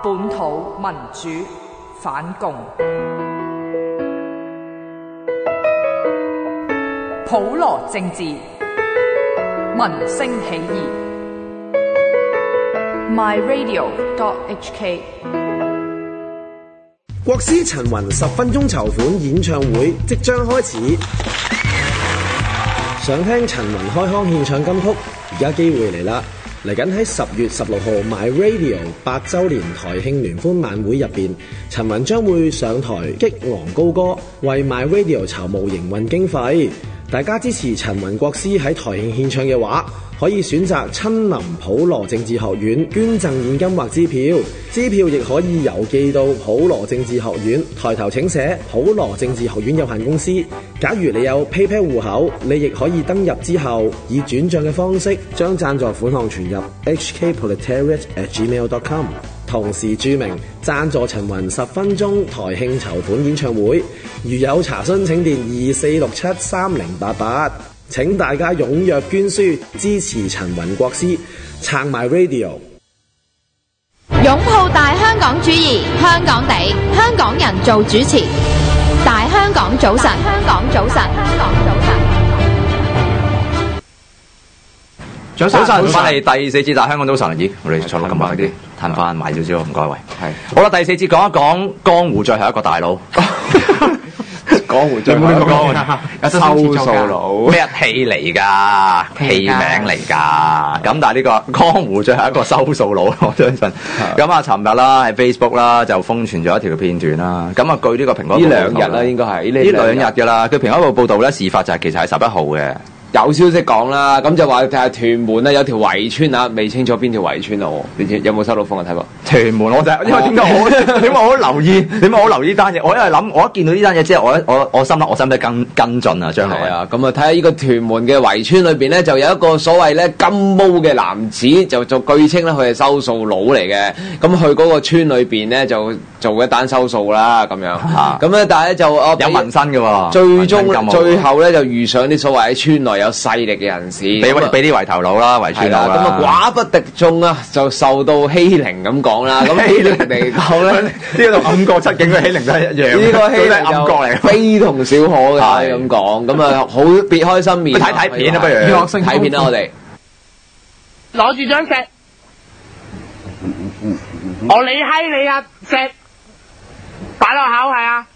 本土民主反共，普羅政治，民聲起義。myradio.hk 國師陳雲10分鐘籌款演唱會即將開始，想聽陳雲開腔獻唱金曲，而家機會嚟啦！嚟緊喺10月16號 MyRadio 8週年台慶聯歡晚會入邊，陳雲將會上台激昂高歌，為 MyRadio 籌募營運經費。大家支持陳雲國師喺台慶獻唱嘅話，可以選擇親臨普羅政治學院捐贈現金或支票，支票亦可以郵寄到普羅政治學院，抬頭請寫普羅政治學院有限公司。假如你有 PayPal 戶口，你亦可以登入之後以轉賬嘅方式將贊助款項存入 hkproletariat@gmail.com， 同時注明贊助陳雲10分鐘台慶籌款演唱會。如有查詢請電24673088。請大家踴躍捐書支持陳雲國師，撐埋 Radio， 擁抱大香港主義，香港地，香港人做主持。大香港早晨，香港早晨，香港早晨。 早晨，翻嚟第4節大香港早晨。咦，我哋坐落咁埋啲，攤翻埋少少，唔該喂。係。好啦，第4節講一講江湖最後一個大佬。江湖最後一個收數佬，咩戲嚟㗎？戲名嚟㗎。咁但係呢個江湖最後一個收數佬，我相信。咁啊，尋日啦喺 Facebook 啦就瘋傳咗一條片段啦。咁啊，據呢個蘋果報道呢2日啦，應該係呢2日㗎啦。佢蘋果報道咧，事發就係其實係11號嘅。 有消息講啦，咁就話睇下屯門咧有條圍村啊，未清楚邊條圍村啊？你有冇收到風啊？睇過屯門我就因為點解我留意呢單嘢？我因為諗我一見到呢單嘢之後，我心諗我使唔使跟進啊？將來啊，咁啊睇下呢個屯門嘅圍村裏邊咧，就有一個所謂咧金毛嘅男子，就據稱咧佢係收數佬嚟嘅。咁去嗰個村裏邊咧就做一單收數啦，咁樣嚇。咁咧但係咧就有紋身嘅喎。 最後咧就遇上啲所謂喺村內有勢力嘅人士，俾啲圍頭佬啦，圍村佬啦。 咁啊寡不敵眾啊，就受到欺凌咁講啦。咁欺凌嚟講咧， 呢個同暗角七警嘅欺凌都係一樣。 呢個欺凌暗角嚟， 非同小可嘅咁講。咁啊好別開心面。 睇片啊，不如睇片啦，我哋攞住張石，我你閪你啊石，擺落口係啊。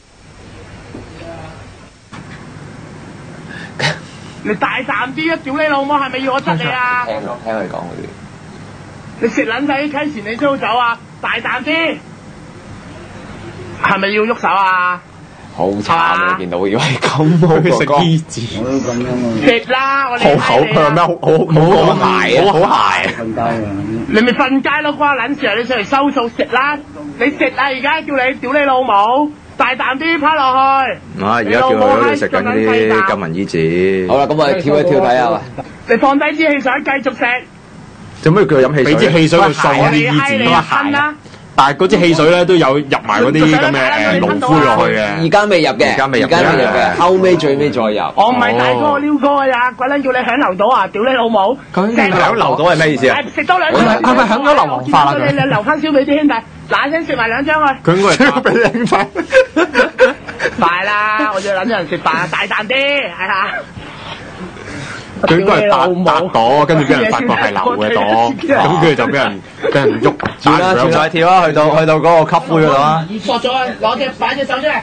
你大膽啲啊！屌你老母，係咪要我窒你啊？ 聽佢講嗰啲， 你食撚仔溪錢你都走啊！大膽啲，係咪要喐手啊？ 好慘啊！見到以為咁好食醫字， 食啦！我哋好咩？好鞋啊！好鞋！ 瞓街啊！你咪瞓街咯，關撚事啊！你上嚟收數食啦！你食啊！而家叫你屌你老母！大膽啲趴落去！ 而家叫佢食緊啲金銀衣紙。 好啦，咁我哋跳一跳睇下。 你放低支汽水，繼續食。 做咩叫佢飲汽水？ 俾支汽水佢掃啲衣紙咁啊係啦。 但係嗰支汽水咧都有入埋嗰啲咁嘅爐灰落去嘅。 而家未入嘅，後尾最尾再入。 我唔係大哥，我撩哥㗎咋，鬼撚叫你響樓到啊！屌你老母！ 響樓到係咩意思啊？ 食多兩張。 係咪響咗流黃法啊？ 你留翻燒俾啲兄弟，嗱聲食埋2張去。 佢應該係燒俾啲兄弟。 快啦！我要諗人食飯啊！大膽啲，係啊！ 佢應該係搭朵，跟住俾人發覺係流嘅朵，咁跟住就俾人喐。 再跳啊！去到嗰個吸灰嗰度啊！ 索咗啊！擺隻手出嚟，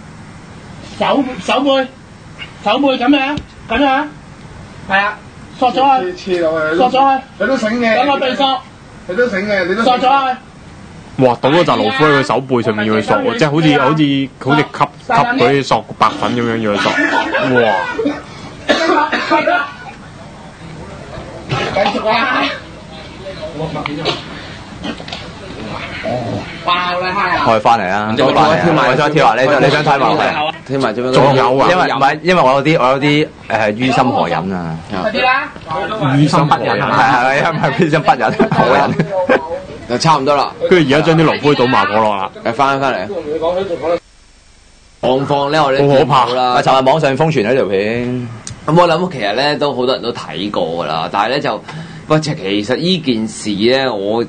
手背咁樣，係啊，索咗佢，索咗佢， 你都醒嘅， 等我對索， 你都醒嘅，你都索咗佢。 哇！倒嗰紮爐灰喺佢手背上面要去索，即係好似吸嗰啲索白粉咁樣要去索。哇！ 繼續啊！爆啦閪啊！ 開翻嚟啊！再跳啊！你想睇埋係？ 跳埋做咩？ 仲有啊！ 因為我有啲於心何忍啊！ 快啲啦！ 於心不忍係因為於心不忍何忍。 就差唔多啦， 跟住而家將啲爐灰倒埋過落啦， 翻嚟。狀況咧，我哋好可怕啦。 尋日網上瘋傳呢條片， 咁我諗其實咧都好多人都睇過噶啦，但係咧就，其實呢件事咧，我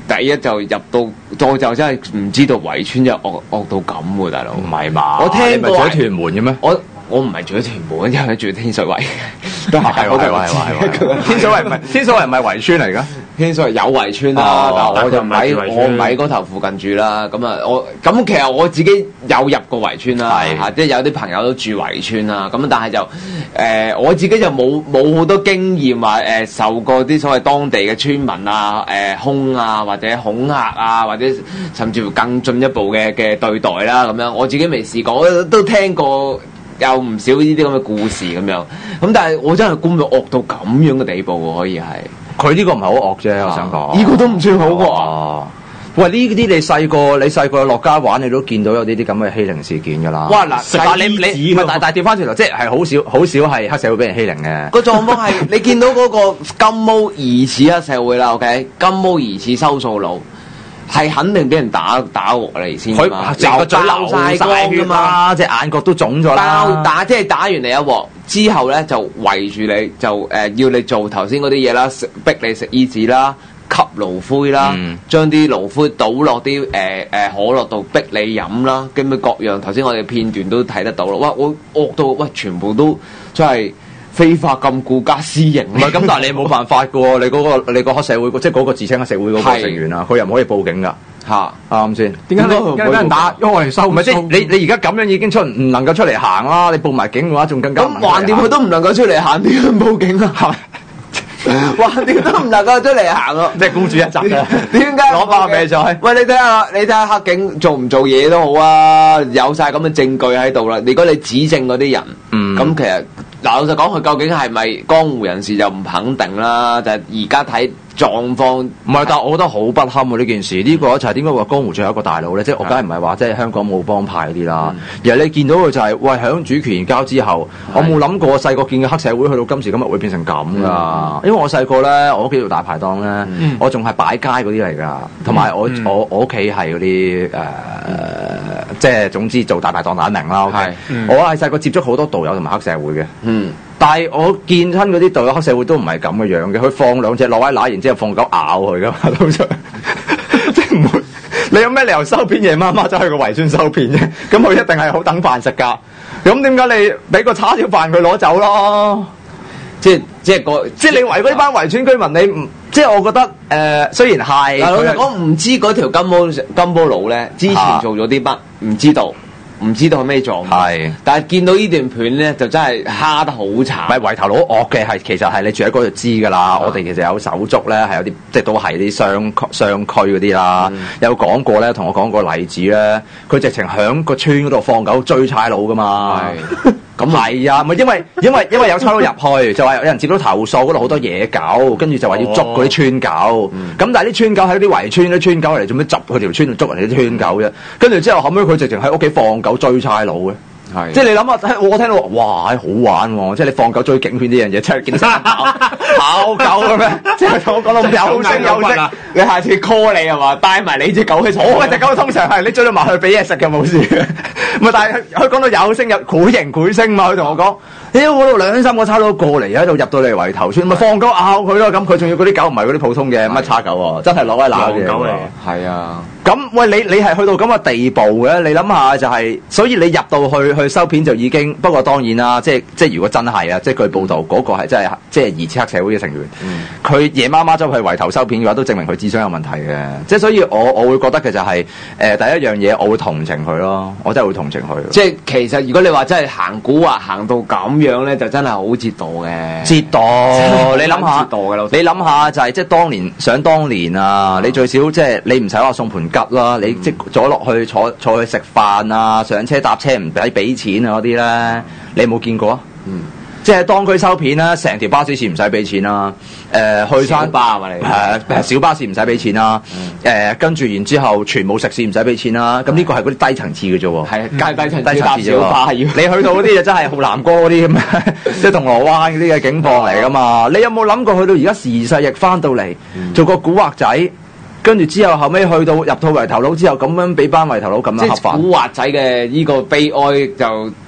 第一就入到，我就真係唔知道圍村就惡到咁喎，大佬。 唔係嘛？ 我聽過你咪住喺屯門嘅咩？ 我唔係住喺屯門，因為住喺天水圍。 係天水圍唔係圍村嚟㗎。 天水圍有圍村啦，但我就唔喺嗰頭附近住啦。咁其實我自己有入過圍村啦，嚇，即係有啲朋友都住圍村啦。咁但係就我自己就冇好多經驗話受過啲所謂當地嘅村民啊兇啊或者恐嚇啊或者甚至乎更進一步嘅對待啦咁樣，我自己未試過，我都聽過。有唔少呢啲咁嘅故事咁樣，咁但係我真係估唔到惡到咁樣嘅地步喎，可以係。 佢呢個唔係好惡啫，我想講。 呢個都唔算好惡。 喂，呢啲你細個落街玩，你都見到有呢啲咁嘅欺凌事件㗎啦。 哇！嗱， 但係你但係調翻轉頭，即係好少係黑社會俾人欺凌嘅。 個狀況係你見到嗰個金毛疑似黑社會啦 ，OK？ 金毛疑似收數佬。係肯定俾人打過嚟先㗎嘛， 成個嘴流晒光㗎嘛，隻眼角都腫咗啦。 即係打完你一鑊之後咧，就圍住你，就要你做頭先嗰啲嘢啦，逼你食衣紙啦，吸爐灰啦，將啲爐灰倒落啲可樂度逼你飲啦，咁樣各樣頭先我哋片段都睇得到咯。哇！我惡到全部都真係。非法禁錮加私刑， 唔係咁，但係你冇辦法嘅喎，你個黑社會，即係嗰個自稱黑社會嗰個成員啊，佢又唔可以報警㗎嚇，啱先？ 點解俾人打？因為我哋收唔係即係你而家咁樣已經唔能夠出嚟行啦，你報埋警嘅話仲更加咁橫掂佢都唔能夠出嚟行，點樣報警啊？橫掂都唔能夠出嚟行咯， 即係孤注一擲啊！ 點解攞把命再？ 喂，你睇下黑警做唔做嘢都好啊，有晒咁嘅證據喺度啦。如果你指證嗰啲人，咁其實。嗱，老實講，佢究竟係咪江湖人士就唔肯定啦。就係而家睇狀況， 唔係，但係我覺得好不堪喎呢件事。呢個就係點解話江湖最後一個大佬咧？即係我梗係唔係話即係香港冇幫派嗰啲啦。而係你見到佢就係喂響主權移交之後，我冇諗過細個見嘅黑社會去到今時今日會變成咁㗎。因為我細個咧，我屋企做大排檔咧，我仲係擺街嗰啲嚟㗎，同埋我屋企係嗰啲即係總之做大排檔打明啦。我係細個接觸好多道友同埋黑社會嘅。但係我見親嗰啲道友黑社會都唔係咁嘅樣嘅，佢放兩隻落威乸，然之後放狗咬佢噶嘛，通常即係唔會。你有咩理由收片夜媽媽走去個圍村收片啫？咁佢一定係好等飯食㗎。咁點解你俾個叉燒飯佢攞走咯？即係你圍嗰班圍村居民，你唔即係我覺得雖然係， 老實講唔知嗰條金毛佬咧之前做咗啲乜，唔知道。唔知道係咩狀態，但係見到呢段片咧，就真係蝦得好慘。唔係圍頭佬惡嘅係，其實係你住喺嗰度知㗎啦。我哋其實有手足咧，係有啲即係都係啲商區嗰啲啦。有講過咧，同我講個例子咧，佢直情響個村嗰度放狗追差佬㗎嘛。咁係啊，咪因為有差佬入去，就話有人接到投訴，嗰度好多野狗，跟住就話要捉嗰啲村狗。咁但係啲村狗喺啲圍村啲村狗嚟做咩？執佢條村度捉人哋啲村狗啫。跟住之後後尾佢直情喺屋企放狗追差佬嘅。即係你諗下，我聽到哇，好玩喎！即係你放狗追警犬呢樣嘢，真係見到跑狗咁樣，即係同我講到有聲有色。你下次 call 你係嘛，帶埋你隻狗去。我嗰隻狗通常係你追到埋去俾嘢食嘅冇事嘅。唔係，但係佢講到有聲有繪形繪聲嘛，佢同我講。屌，嗰度兩三個差佬過嚟喺度入到嚟圍頭村，咪放狗咬佢咯。咁佢仲要嗰啲狗唔係嗰啲普通嘅乜叉狗喎，真係攞嚟鬧嘅。 狗嚟， 係啊。 咁喂，你係去到咁嘅地步嘅？你諗下就係，所以你入到去收片就已經。不過當然啦，即係如果真係啊，即係據報道嗰個係真係即係疑似黑社會嘅成員，佢夜媽媽走去圍頭收片嘅話，都證明佢智商有問題嘅。即係所以我會覺得嘅就係第一樣嘢，我會同情佢咯，我真係會同情佢。即係其實如果你話真係行古惑行到咁樣咧，就真係好折墮嘅。 折墮，你諗下，你諗下就係即係想當年啊，你最少即係你唔使話送盤吉啦，你即係坐落去坐去食飯啊，上車搭車唔使俾錢啊嗰啲咧，你有冇見過啊？即係當區收片啦，成條巴士線唔使俾錢啦。去山巴嘛你小巴士唔使俾錢啦。跟住然之後全部食肆唔使俾錢啦。咁呢個係嗰啲低層次嘅啫喎。 係低層次小巴要。 你去到嗰啲就真係浩南哥嗰啲咁，即係銅鑼灣嗰啲嘅警況嚟噶嘛？你有冇諗過去到而家時勢逆翻到嚟，做個古惑仔？跟住之後尾去到入到圍頭佬之後，咁樣俾班圍頭佬咁樣恰飯。 即係古惑仔嘅呢個悲哀就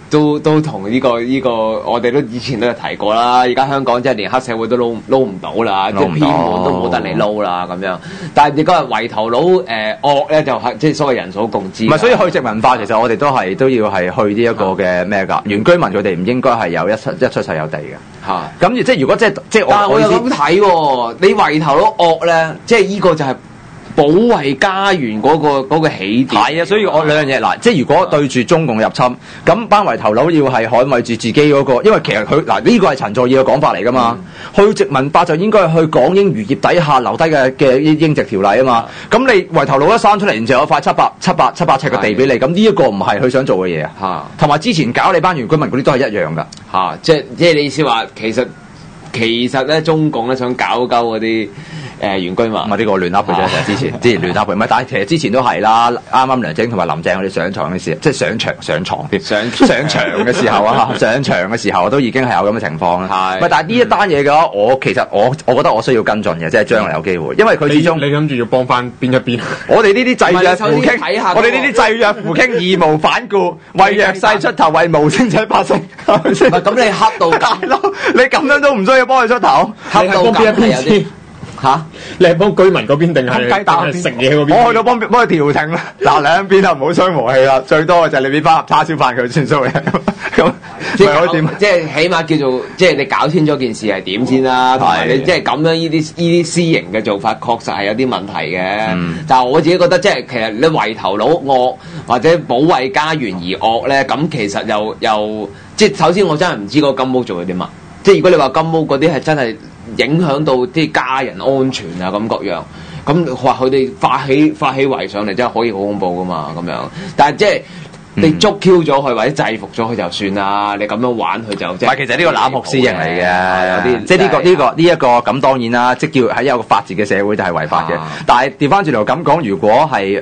都同呢個我哋都以前都有提過啦。而家香港即係連黑社會都撈唔到啦，即係偏門都冇得你撈啦咁樣。但係你嗰日圍頭佬惡咧就係即係所謂人所共知。 唔係，所以去殖民化其實我哋都要係去呢一個嘅咩㗎？原居民佢哋唔應該係有一出世有地嘅。嚇！咁即係如果即係但係我又咁睇喎，你圍頭佬惡咧，即係呢個就係保衛家園嗰個起點。 係啊，所以我兩樣嘢嗱，即係如果對住中共入侵，咁班圍頭佬要係捍衛住自己嗰個，因為其實佢嗱呢個係陳佐洱嘅講法嚟㗎嘛。去殖民化就應該係去港英餘業底下留低嘅英殖條例啊嘛。咁你圍頭佬一生出嚟，然之後有塊700尺嘅地俾你，咁呢一個唔係佢想做嘅嘢啊。嚇！同埋之前搞你班原居民嗰啲都係一樣㗎。 嚇！即係你意思話其實咧，中共咧想搞鳩嗰啲原居民， 唔係呢個亂噏嘅啫。之前亂噏，唔係，但係其實之前都係啦。啱啱梁振英同埋林鄭佢哋上場嘅時候，即係上場嘅時候啊，上場嘅時候都已經係有咁嘅情況啦。係，但係呢一單嘢嘅話，其實我覺得我需要跟進嘅，即係將來有機會，因為佢始終你諗住要幫翻邊一邊？ 我哋呢啲濟弱扶傾，我哋呢啲濟弱扶傾義無反顧，為弱勢出頭，為無聲者發聲。 唔係咁，你黑到大佬，你咁樣都唔需要幫佢出頭， 黑到邊一邊先？ 嚇！ 你係幫居民嗰邊定係食嘢嗰邊？ 我去到幫佢調停啦。嗱，兩邊都唔好傷和氣啦，最多嘅就係你俾翻盒叉燒飯佢算數嘅。咁即係可以點？ 即係起碼叫做即係你搞清楚件事係點先啦。同埋你即係咁樣呢啲私刑嘅做法，確實係有啲問題嘅。但係我自己覺得即係其實你圍頭佬惡或者保衞家園而惡咧，咁其實又即係首先我真係唔知個金毛做咗啲乜。即係如果你話金毛嗰啲係真係影響到啲家人安全啊咁各樣，咁話佢哋發起圍上嚟真係可以好恐怖噶嘛咁樣。但係即係你捉 Q 咗佢或者制服咗佢就算啦，你咁樣玩佢就即係。 其實呢個濫捕私刑嚟嘅，有啲即係呢一個咁當然啦，即叫喺一個法治嘅社會就係違法嘅。但係調翻轉頭咁講，如果係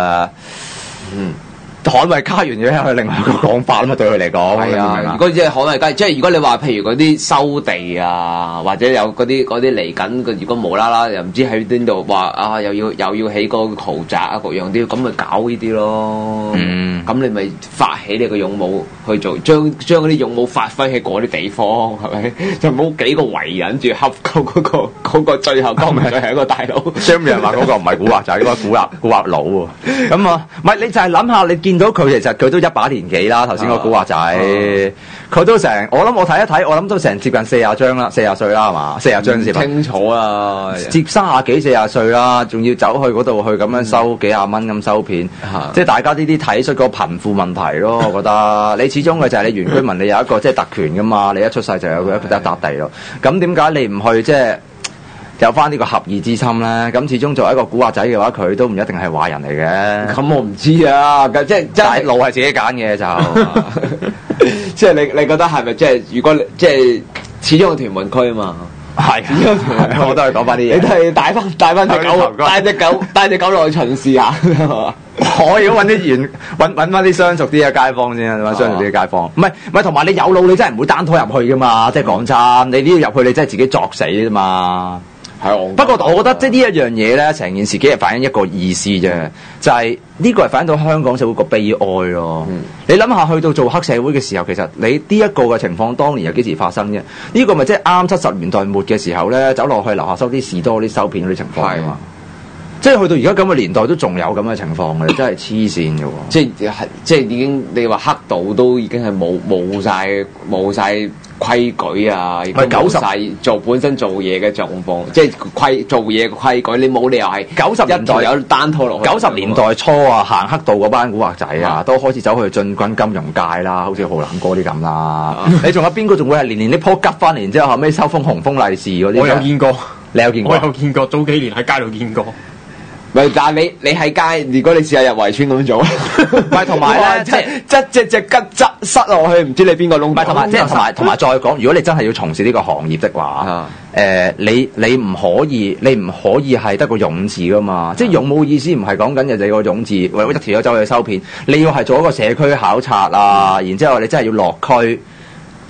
捍衞家園嘅係另外一個講法啊嘛，對佢嚟講。係啊， 如果即係捍衞家園，即係如果你話譬如嗰啲收地啊，或者有嗰啲嚟緊，如果無啦啦又唔知喺邊度話啊，又要起個豪宅啊各樣啲，咁咪搞呢啲咯。咁你咪發起你個勇武去做，將嗰啲勇武發揮喺嗰啲地方，係咪？就冇幾個圍忍住恰嗰個最後當咪係一個大佬。 張人話嗰個唔係古惑仔，嗰個古惑佬喎。咁啊，唔係你就係諗下你。見到佢其實佢都一把年紀啦，頭先個古惑仔，佢都成，我睇一睇，我諗都成接近40張啦，40歲啦係嘛，40張先清楚啊， 接30幾40歲啦，仲要走去嗰度去咁樣收幾廿蚊咁收片，即係大家呢啲睇出個貧富問題咯，我覺得你始終嘅就係你原居民，你有一個即係特權噶嘛，你一出世就有一笪地咯，咁點解你唔去即係？有翻呢個合意之心咧，咁始終作為一個古惑仔嘅話，佢都唔一定係壞人嚟嘅。 咁我唔知啊，即係路係自己揀嘅就， 即係你覺得係咪即係如果即係始終係屯門區啊嘛？ 係，我都係講翻啲嘢。 你都係帶翻隻狗落去巡視下， 我要揾啲揾翻啲相熟啲嘅街坊先，揾相熟啲嘅街坊。唔係，同埋你有腦，你真係唔會單拖入去噶嘛。即係講真，你呢要入去，你真係自己作死啫嘛。不過我覺得即係呢一樣嘢咧，成件事幾係反映一個意思啫，就係呢個係反映到香港社會個悲哀咯。你諗下，去到做黑社會嘅時候，其實你呢一個嘅情況，當年又幾時發生啫？呢個咪即係啱70年代末嘅時候咧，走落去樓下收啲士多啲收片嗰啲情況啊嘛。即係去到而家咁嘅年代都仲有咁嘅情況嘅，真係黐線嘅喎！ 即係已經你話黑道都已經係冇晒規矩啊，亦都冇晒本身做嘢嘅狀況，即係做嘢嘅規矩，你冇理由係 90年代有單拖落去。 90年代初啊，行黑道嗰班古惑仔啊，都開始走去進軍金融界啦，好似浩南哥啲咁啦。你仲有邊個仲會係年啲鋪吉翻嚟，然之後後尾收封紅封利是嗰啲？ 我有見過， 你有見過？ 我有見過，早幾年喺街度見過。 咪但係你喺街，如果你試下入圍村咁做， 唔係同埋咧， 即係隻吉塞落去，唔知你邊個窿。唔係同埋再講，如果你真係要從事呢個行業的話，你唔可以係得個勇字噶嘛？即係勇冇意思，唔係講緊你個勇字，為一條友走去收片，你要係做一個社區考察啊，然之後你真係要落區。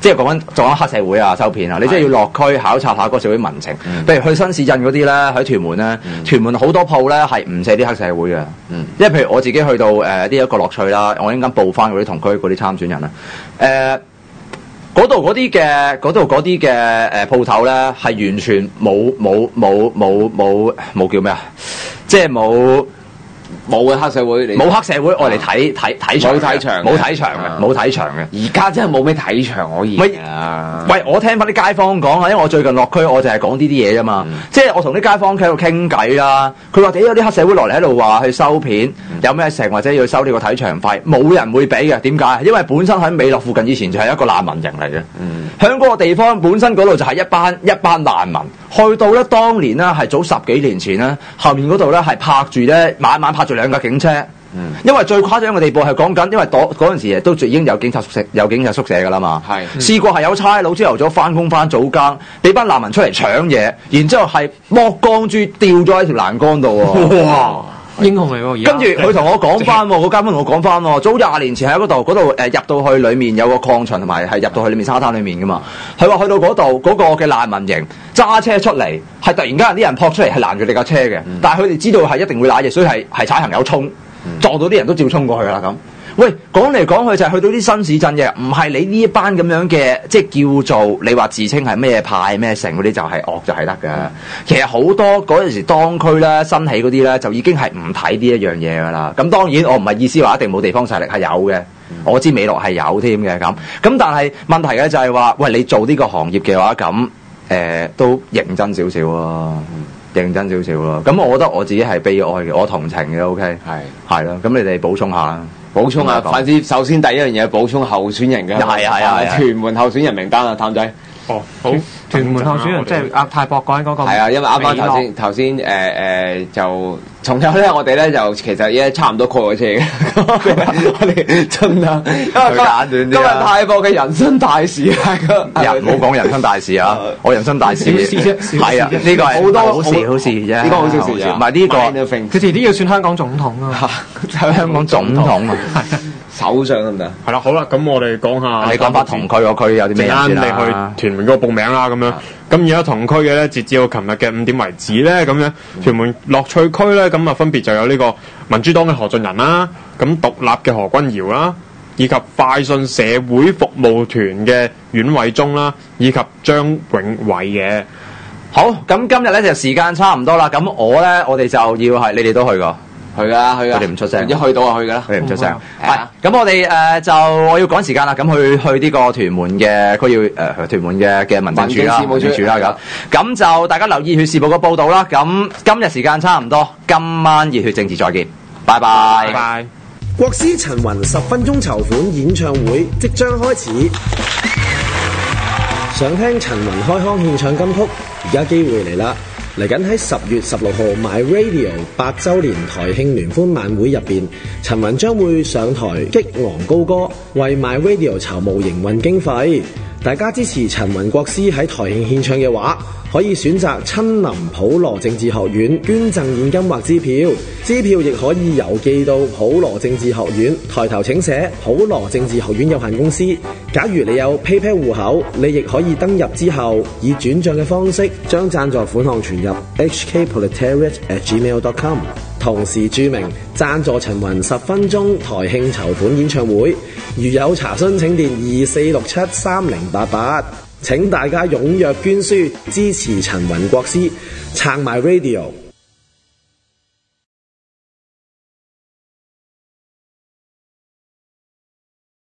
即係講緊黑社會啊、收片啊，你真係要落區考察下嗰個社會民情。譬如去新市鎮嗰啲咧，喺屯門咧，屯門好多鋪咧係唔射啲黑社會嘅。因為譬如我自己去到呢一個樂趣啦，我應該報翻嗰啲同區嗰啲參選人啦，嗰度嗰啲嘅鋪頭咧係完全冇叫咩啊？即係冇嘅黑社會， 冇黑社會我嚟睇場，冇睇場嘅。 而家真係冇咩睇場可以。 喂，我聽翻啲街坊講啊，因為我最近落區，我就係講呢啲嘢啫嘛。即係我同啲街坊喺度傾偈啦，佢話有啲黑社會落嚟喺度話去收片，有咩成或者要收呢個睇場費，冇人會俾嘅。點解？因為本身喺美樂附近以前就係一個難民營嚟嘅。喺嗰個地方本身嗰度就係一班難民。去到咧，當年咧係早10幾年前咧，後面嗰度咧係拍住咧，晚拍住2架警車。因為最誇張嘅地步係講緊，因為嗰陣時都已經有警察宿舍㗎啦嘛。試過係有差佬朝頭早翻工翻早更，俾班難民出嚟搶嘢，然之後係剝光豬吊咗喺條欄杆度喎。哇！ 英雄嚟喎， 跟住佢同我講翻喎，嗰間同我講翻喎，早20年前喺嗰度入到去裡面有個礦場，同埋係入到去裡面沙灘裡面噶嘛。佢話去到嗰度嗰個嘅難民營揸車出嚟，係突然間啲人撲出嚟係攔住你架車嘅，但係佢哋知道係一定會揦嘢，所以係踩行有衝，撞到啲人都照衝過去啦咁。喂，講嚟講去就係去到啲新市鎮嘅，唔係你呢一班咁樣嘅，即係叫做你話自稱係咩派咩城嗰啲就係惡就係得㗎。其實好多嗰陣時當區咧新起嗰啲咧就已經係唔睇呢一樣嘢㗎啦。咁當然我唔係意思話一定冇地方勢力係有嘅，我知美樂係有添嘅咁。咁但係問題嘅就係話，喂你做呢個行業嘅話咁都認真少少咯。認真少少咯，咁我覺得我自己係悲哀嘅，我同情嘅 ，OK，係咯，咁你哋補充下啦。 補充啊！反正首先第一樣嘢補充候選人嘅，係屯門候選人名單啊，譚仔。 哦，好，屯門候選人即係阿泰博講緊嗰個。 係啊，因為啱啱頭先就，仲有咧，我哋咧就其實已經差唔多 call 咗車嘅。我哋真啊，因為今日泰博嘅人生大事啊， 唔好講人生大事啊！我人生大事係啊，呢個係好多好事啫，呢個好小事啫，唔係呢個， 佢遲啲要選香港總統啊， 香港總統啊。 首相得唔得？ 係啦，好啦，咁我哋講下。 你講翻同區嗰區有啲咩先啦？ 你去屯門嗰個報名啦，咁樣。咁而家同區嘅咧，截至到琴日嘅5點為止咧，咁樣屯門樂趣區咧，咁啊分別就有呢個民主黨嘅何俊仁啦，咁獨立嘅何君堯啦，以及快訊社會服務團嘅阮偉忠啦，以及張永偉嘅。 好，咁今日咧就時間差唔多啦。咁我哋就要係你哋都去過。 去噶，佢哋唔出聲， 一去到就去噶啦， 佢哋唔出聲。係，咁我哋我要趕時間啦，咁去呢個屯門嘅屯門嘅民政處啦，民政處啦咁就大家留意《血事報》嘅報導啦。咁今日時間差唔多，今晚熱血政治再見，拜拜。 拜拜。 國師陳雲10分鐘籌款演唱會即將開始，想聽陳雲開腔獻唱金曲，而家機會嚟啦！嚟緊喺10月16號 My Radio 8週年台慶聯歡晚會入邊，陳雲將會上台激昂高歌，為 My Radio 籌募營運經費。大家支持陳雲國師喺台慶獻唱嘅話，可以選擇親臨普羅政治學院捐贈現金或支票，支票亦可以郵寄到普羅政治學院，抬頭請寫普羅政治學院有限公司。假如你有 PayPal 戶口，你亦可以登入之後以轉賬嘅方式將贊助款項存入 hkproletariat@gmail.com， 同時注明贊助陳雲10分鐘台慶籌款演唱會。如有查詢請電24673088。請大家踴躍捐書支持陳雲國師，撐埋 Radio。